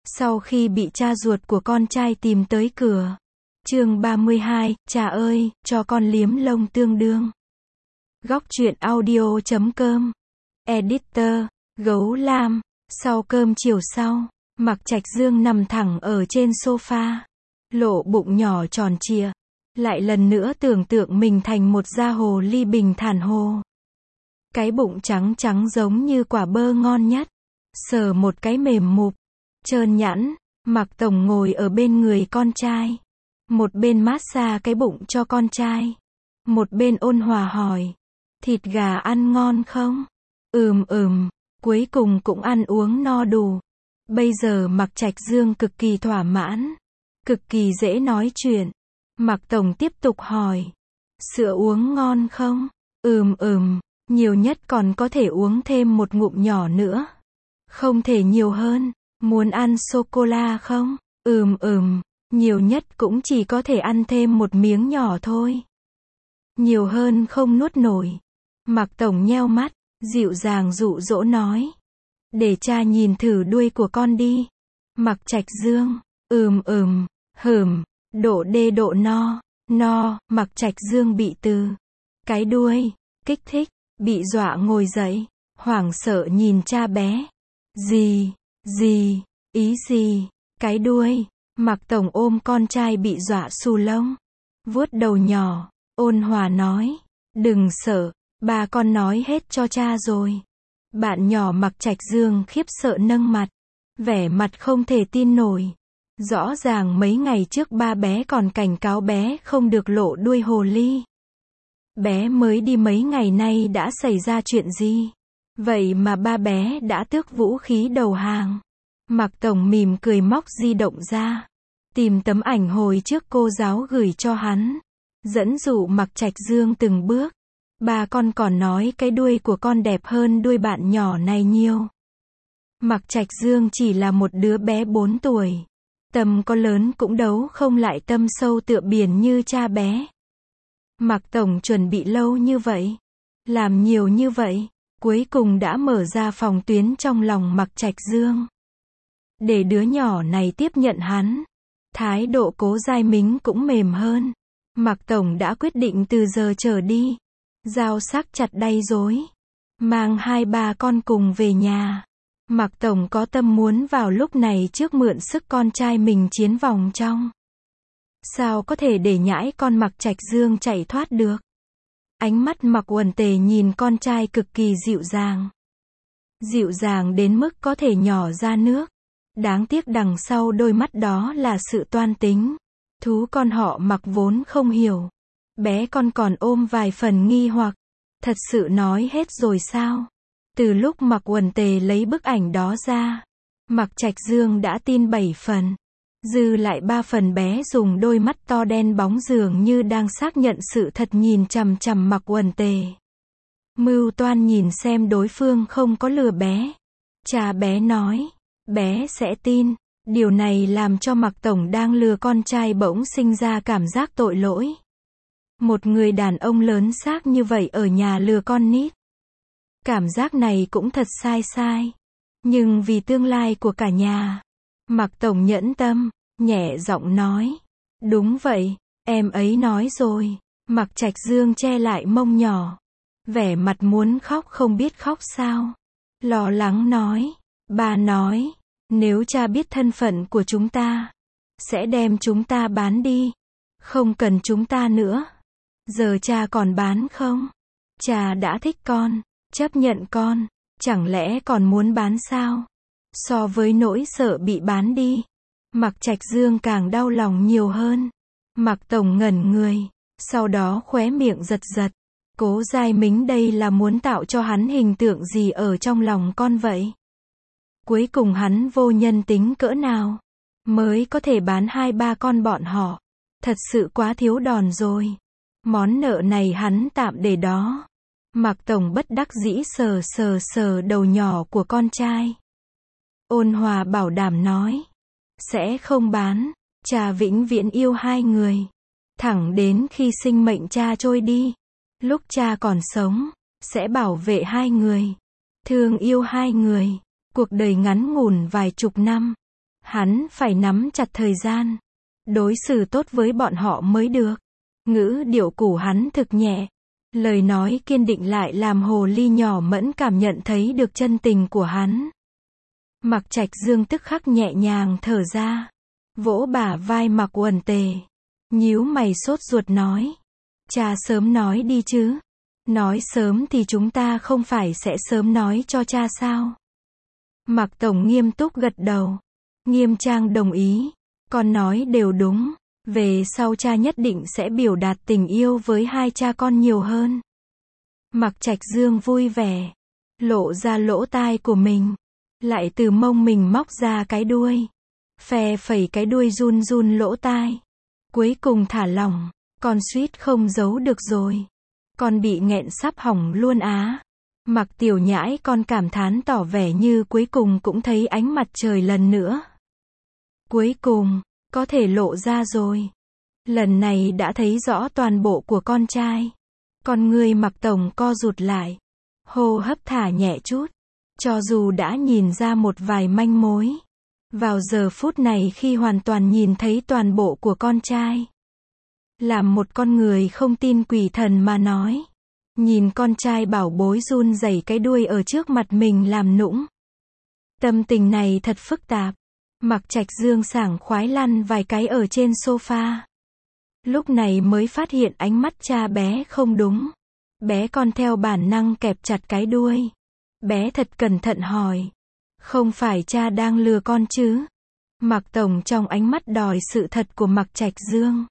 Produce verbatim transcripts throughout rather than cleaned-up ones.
Sau khi bị cha ruột của con trai tìm tới cửa. Chương ba mươi hai, cha ơi, cho con liếm lông tương đương. Góc truyện audio chấm com. Editor, Gấu Lam. Sau cơm chiều sau, Mạc Trạch Dương nằm thẳng ở trên sofa. Lộ bụng nhỏ tròn trịa. Lại lần nữa tưởng tượng mình thành một da hồ ly bình thản hồ. Cái bụng trắng trắng giống như quả bơ ngon nhất. Sờ một cái mềm mụp, trơn nhẵn. Mạc Tổng ngồi ở bên người con trai. Một bên massage cái bụng cho con trai. Một bên ôn hòa hỏi. Thịt gà ăn ngon không? Ừm ừm, cuối cùng cũng ăn uống no đủ. Bây giờ Mạc Trạch Dương cực kỳ thỏa mãn. Cực kỳ dễ nói chuyện. Mạc Tổng tiếp tục hỏi. Sữa uống ngon không? Ừm ừm, nhiều nhất còn có thể uống thêm một ngụm nhỏ nữa. Không thể nhiều hơn. Muốn ăn sô-cô-la không? Ừm ừm, nhiều nhất cũng chỉ có thể ăn thêm một miếng nhỏ thôi. Nhiều hơn không nuốt nổi. Mạc Tổng nheo mắt, dịu dàng dụ dỗ nói. Để cha nhìn thử đuôi của con đi. Mạc Trạch Dương, ừm ừm, hừm, độ đê độ no, no, Mạc Trạch Dương bị từ cái đuôi, kích thích, bị dọa ngồi dậy, hoảng sợ nhìn cha bé. Gì, gì, ý gì, cái đuôi, Mạc Tổng ôm con trai bị dọa xù lông, vuốt đầu nhỏ, ôn hòa nói, đừng sợ, ba con nói hết cho cha rồi. Bạn nhỏ Mạc Trạch Dương khiếp sợ nâng mặt, vẻ mặt không thể tin nổi. Rõ ràng mấy ngày trước ba bé còn cảnh cáo bé không được lộ đuôi hồ ly. Bé mới đi mấy ngày nay đã xảy ra chuyện gì? Vậy mà ba bé đã tước vũ khí đầu hàng. Mạc Tổng mỉm cười móc di động ra. Tìm tấm ảnh hồi trước cô giáo gửi cho hắn. Dẫn dụ Mạc Trạch Dương từng bước. Ba con còn nói cái đuôi của con đẹp hơn đuôi bạn nhỏ này nhiều. Mạc Trạch Dương chỉ là một đứa bé bốn tuổi. Tâm có lớn cũng đấu không lại tâm sâu tựa biển như cha bé. Mạc Tổng chuẩn bị lâu như vậy. Làm nhiều như vậy. Cuối cùng đã mở ra phòng tuyến trong lòng Mạc Trạch Dương. Để đứa nhỏ này tiếp nhận hắn. Thái độ Cố Giai Mính cũng mềm hơn. Mạc Tổng đã quyết định từ giờ trở đi. Dao sắc chặt đay rối. Mang hai ba con cùng về nhà. Mạc Tổng có tâm muốn vào lúc này trước mượn sức con trai mình chiến vòng trong. Sao có thể để nhãi con Mạc Trạch Dương chạy thoát được? Ánh mắt Mạc Uẩn Tề nhìn con trai cực kỳ dịu dàng. Dịu dàng đến mức có thể nhỏ ra nước. Đáng tiếc đằng sau đôi mắt đó là sự toan tính. Thú con họ Mạc vốn không hiểu. Bé con còn ôm vài phần nghi hoặc. Thật sự nói hết rồi sao? Từ lúc Mạc Uẩn Tề lấy bức ảnh đó ra, Mạc Trạch Dương đã tin bảy phần. Dư lại ba phần bé dùng đôi mắt to đen bóng dường như đang xác nhận sự thật nhìn chằm chằm Mạc Uẩn Tề. Mưu toan nhìn xem đối phương không có lừa bé. Cha bé nói, bé sẽ tin. Điều này làm cho Mạc Tổng đang lừa con trai bỗng sinh ra cảm giác tội lỗi. Một người đàn ông lớn xác như vậy ở nhà lừa con nít. Cảm giác này cũng thật sai sai. Nhưng vì tương lai của cả nhà, Mạc Tổng nhẫn tâm, nhẹ giọng nói. Đúng vậy, em ấy nói rồi. Mạc Trạch Dương che lại mông nhỏ. Vẻ mặt muốn khóc không biết khóc sao. Lo lắng nói. Bà nói, nếu cha biết thân phận của chúng ta, sẽ đem chúng ta bán đi. Không cần chúng ta nữa. Giờ cha còn bán không? Cha đã thích con, chấp nhận con, chẳng lẽ còn muốn bán sao? So với nỗi sợ bị bán đi, Mạc Trạch Dương càng đau lòng nhiều hơn. Mạc Tổng ngẩn người, sau đó khóe miệng giật giật. Cố Giai Mính đây là muốn tạo cho hắn hình tượng gì ở trong lòng con vậy? Cuối cùng hắn vô nhân tính cỡ nào mới có thể bán hai ba con bọn họ? Thật sự quá thiếu đòn rồi. Món nợ này hắn tạm để đó. Mạc Tổng bất đắc dĩ sờ sờ sờ đầu nhỏ của con trai. Ôn hòa bảo đảm nói. Sẽ không bán. Cha vĩnh viễn yêu hai người. Thẳng đến khi sinh mệnh cha trôi đi. Lúc cha còn sống, sẽ bảo vệ hai người. Thương yêu hai người. Cuộc đời ngắn ngủn vài chục năm. Hắn phải nắm chặt thời gian, đối xử tốt với bọn họ mới được. Ngữ điệu của hắn thực nhẹ, lời nói kiên định lại làm hồ ly nhỏ mẫn cảm nhận thấy được chân tình của hắn. Mạc Trạch Dương tức khắc nhẹ nhàng thở ra, vỗ bả vai Mạc Uẩn Tề, nhíu mày sốt ruột nói, cha sớm nói đi chứ, nói sớm thì chúng ta không phải sẽ sớm nói cho cha sao? Mạc Tổng nghiêm túc gật đầu, nghiêm trang đồng ý, con nói đều đúng, về sau cha nhất định sẽ biểu đạt tình yêu với hai cha con nhiều hơn. Mạc Trạch Dương vui vẻ, lộ ra lỗ tai của mình, lại từ mông mình móc ra cái đuôi, phe phẩy cái đuôi run run lỗ tai, cuối cùng thả lỏng, con suýt không giấu được rồi, con bị nghẹn sắp hỏng luôn á. Mạc Tiểu Nhãi con cảm thán tỏ vẻ như cuối cùng cũng thấy ánh mặt trời lần nữa. Cuối cùng, có thể lộ ra rồi. Lần này đã thấy rõ toàn bộ của con trai. Con người Mạc Tổng co rụt lại, hô hấp thả nhẹ chút, cho dù đã nhìn ra một vài manh mối. Vào giờ phút này khi hoàn toàn nhìn thấy toàn bộ của con trai, làm một con người không tin quỷ thần mà nói, nhìn con trai bảo bối run rẩy cái đuôi ở trước mặt mình làm nũng. Tâm tình này thật phức tạp. Mạc Trạch Dương sảng khoái lăn vài cái ở trên sofa. Lúc này mới phát hiện ánh mắt cha bé không đúng. Bé con theo bản năng kẹp chặt cái đuôi. Bé thật cẩn thận hỏi, không phải cha đang lừa con chứ? Mạc Tổng trong ánh mắt đòi sự thật của Mạc Trạch Dương.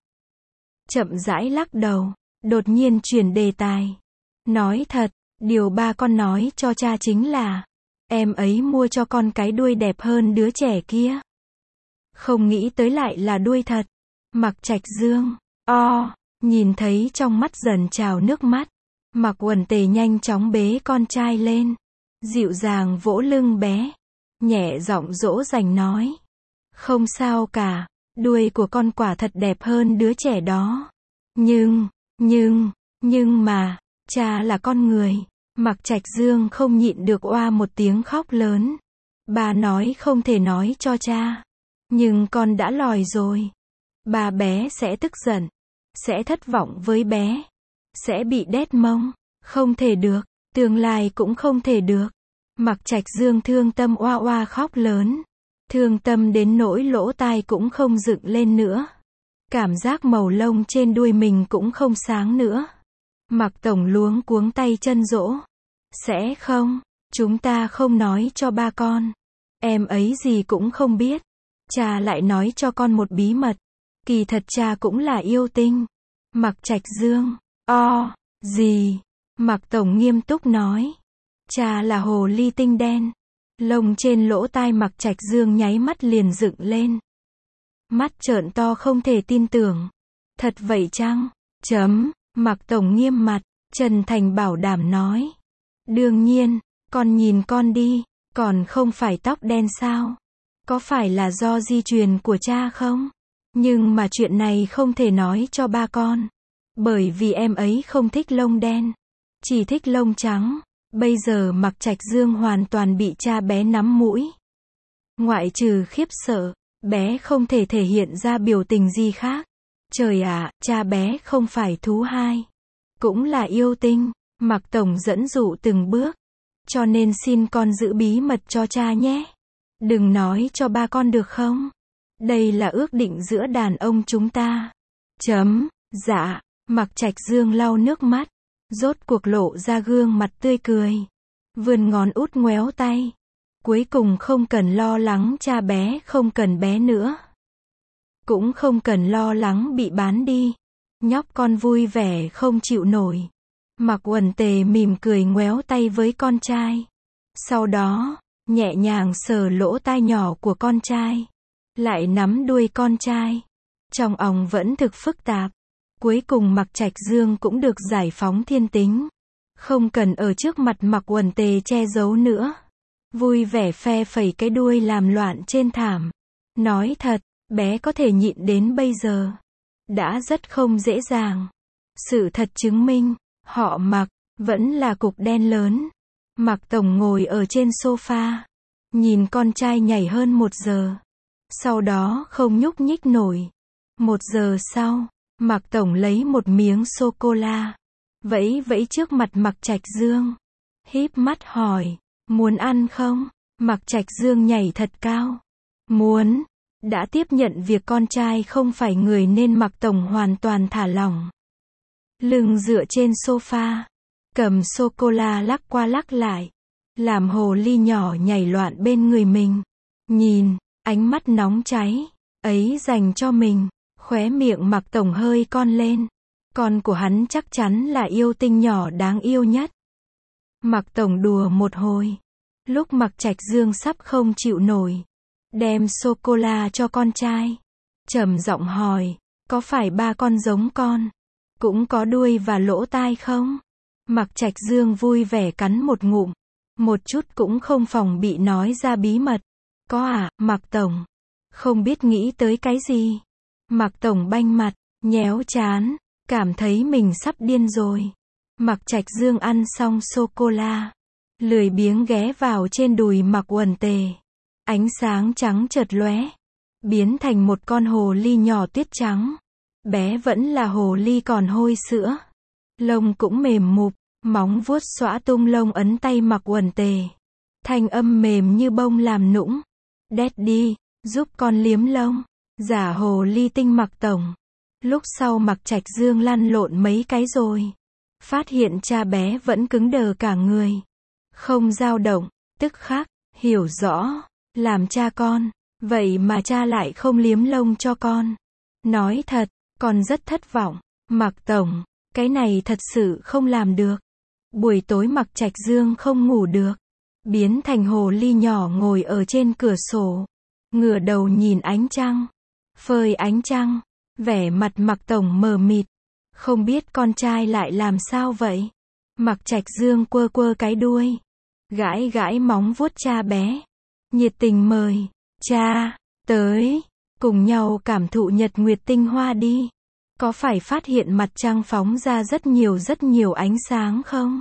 Chậm rãi lắc đầu, đột nhiên chuyển đề tài. Nói thật, điều ba con nói cho cha chính là, em ấy mua cho con cái đuôi đẹp hơn đứa trẻ kia. Không nghĩ tới lại là đuôi thật. Mạc Trạch Dương, o, nhìn thấy trong mắt dần trào nước mắt. Mạc Uẩn Tề nhanh chóng bế con trai lên, dịu dàng vỗ lưng bé, nhẹ giọng dỗ dành nói, không sao cả, đuôi của con quả thật đẹp hơn đứa trẻ đó. Nhưng, nhưng, nhưng mà, cha là con người. Mạc Trạch Dương không nhịn được oa một tiếng khóc lớn. Bà nói không thể nói cho cha. Nhưng con đã lòi rồi. Bà bé sẽ tức giận, sẽ thất vọng với bé, sẽ bị đét mông. Không thể được, tương lai cũng không thể được. Mạc Trạch Dương thương tâm oa oa khóc lớn. Thương tâm đến nỗi lỗ tai cũng không dựng lên nữa. Cảm giác màu lông trên đuôi mình cũng không sáng nữa. Mạc Tổng luống cuống tay chân dỗ. Sẽ không, chúng ta không nói cho ba con. Em ấy gì cũng không biết. Cha lại nói cho con một bí mật. Kỳ thật cha cũng là yêu tinh. Mạc Trạch Dương, o, gì? Mạc Tổng nghiêm túc nói. Cha là hồ ly tinh đen. Lông trên lỗ tai Mạc Trạch Dương nháy mắt liền dựng lên. Mắt trợn to không thể tin tưởng. Thật vậy chăng? Chấm. Mạc Tổng nghiêm mặt, chân thành bảo đảm nói. Đương nhiên, con nhìn con đi, còn không phải tóc đen sao? Có phải là do di truyền của cha không? Nhưng mà chuyện này không thể nói cho ba con. Bởi vì em ấy không thích lông đen, chỉ thích lông trắng. Bây giờ Mạc Trạch Dương hoàn toàn bị cha bé nắm mũi. Ngoại trừ khiếp sợ, bé không thể thể hiện ra biểu tình gì khác. Trời ạ, cha bé không phải thú hai, cũng là yêu tinh. Mạc Tổng dẫn dụ từng bước. Cho nên xin con giữ bí mật cho cha nhé. Đừng nói cho ba con được không? Đây là ước định giữa đàn ông chúng ta. Chấm. Dạ. Mạc Trạch Dương lau nước mắt, rốt cuộc lộ ra gương mặt tươi cười, vươn ngón út ngoéo tay. Cuối cùng không cần lo lắng cha bé không cần bé nữa. Cũng không cần lo lắng bị bán đi. Nhóc con vui vẻ không chịu nổi. Mạc Uẩn Tề mỉm cười ngoéo tay với con trai. Sau đó, nhẹ nhàng sờ lỗ tai nhỏ của con trai. Lại nắm đuôi con trai. Trong òng vẫn thực phức tạp. Cuối cùng Mạc Trạch Dương cũng được giải phóng thiên tính. Không cần ở trước mặt Mạc Uẩn Tề che giấu nữa. Vui vẻ phe phẩy cái đuôi làm loạn trên thảm. Nói thật, bé có thể nhịn đến bây giờ. Đã rất không dễ dàng. Sự thật chứng minh, họ Mạc, vẫn là cục đen lớn. Mạc Tổng ngồi ở trên sofa. Nhìn con trai nhảy hơn một giờ. sau đó không nhúc nhích nổi. Một giờ sau, Mạc Tổng lấy một miếng sô-cô-la, vẫy vẫy trước mặt Mạc Trạch Dương, híp mắt hỏi, muốn ăn không? Mạc Trạch Dương nhảy thật cao. Muốn. Đã tiếp nhận việc con trai không phải người nên Mạc Tổng hoàn toàn thả lỏng. Lưng dựa trên sofa, cầm sô-cô-la lắc qua lắc lại, làm hồ ly nhỏ nhảy loạn bên người mình. Nhìn, ánh mắt nóng cháy, ấy dành cho mình, khóe miệng Mạc Tổng hơi cong lên. Con của hắn chắc chắn là yêu tinh nhỏ đáng yêu nhất. Mạc Tổng đùa một hồi. Lúc Mạc Trạch Dương sắp không chịu nổi, đem sô-cô-la cho con trai, trầm giọng hỏi, có phải ba con giống con, cũng có đuôi và lỗ tai không? Mạc Trạch Dương vui vẻ cắn một ngụm, một chút cũng không phòng bị nói ra bí mật. Có à, Mạc Tổng? Không biết nghĩ tới cái gì? Mạc Tổng banh mặt, nhéo trán, cảm thấy mình sắp điên rồi. Mạc Trạch Dương ăn xong sô-cô-la, lười biếng ghé vào trên đùi Mạc Uẩn Tề. Ánh sáng trắng chợt lóe, biến thành một con hồ ly nhỏ tuyết trắng. Bé vẫn là hồ ly còn hôi sữa, lông cũng mềm mụp, móng vuốt xõa tung lông ấn tay Mạc Uẩn Tề. Thanh âm mềm như bông làm nũng. Daddy, giúp con liếm lông. Giả hồ ly tinh Mạc Tổng. Lúc sau Mạc Trạch Dương lăn lộn mấy cái rồi, phát hiện cha bé vẫn cứng đờ cả người, không dao động, tức khắc hiểu rõ, làm cha con, vậy mà cha lại không liếm lông cho con. Nói thật, con rất thất vọng. Mạc Tổng, cái này thật sự không làm được. Buổi tối Mạc Trạch Dương không ngủ được, biến thành hồ ly nhỏ ngồi ở trên cửa sổ, ngửa đầu nhìn ánh trăng, phơi ánh trăng, vẻ mặt Mạc Tổng mờ mịt, không biết con trai lại làm sao vậy. Mạc Trạch Dương quơ quơ cái đuôi, gãi gãi móng vuốt cha bé, nhiệt tình mời, cha, tới, cùng nhau cảm thụ nhật nguyệt tinh hoa đi. Có phải phát hiện mặt trăng phóng ra rất nhiều rất nhiều ánh sáng không?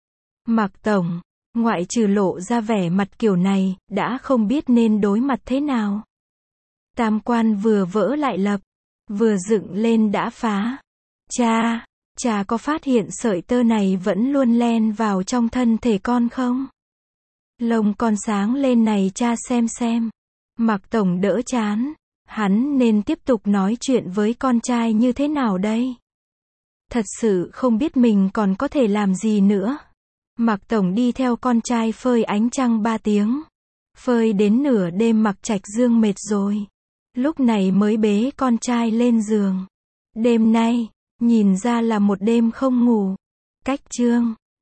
Mạc Tổng, ngoại trừ lộ ra vẻ mặt kiểu này, đã không biết nên đối mặt thế nào. Tam quan vừa vỡ lại lập, vừa dựng lên đã phá. Cha, cha có phát hiện sợi tơ này vẫn luôn len vào trong thân thể con không? Lông con sáng lên này cha xem xem. Mạc Tổng đỡ chán, hắn nên tiếp tục nói chuyện với con trai như thế nào đây? Thật sự không biết mình còn có thể làm gì nữa. Mạc Tổng đi theo con trai phơi ánh trăng ba tiếng. Phơi đến nửa đêm Mạc Trạch Dương mệt rồi, lúc này mới bế con trai lên giường. Đêm nay, nhìn ra là một đêm không ngủ. Cách chương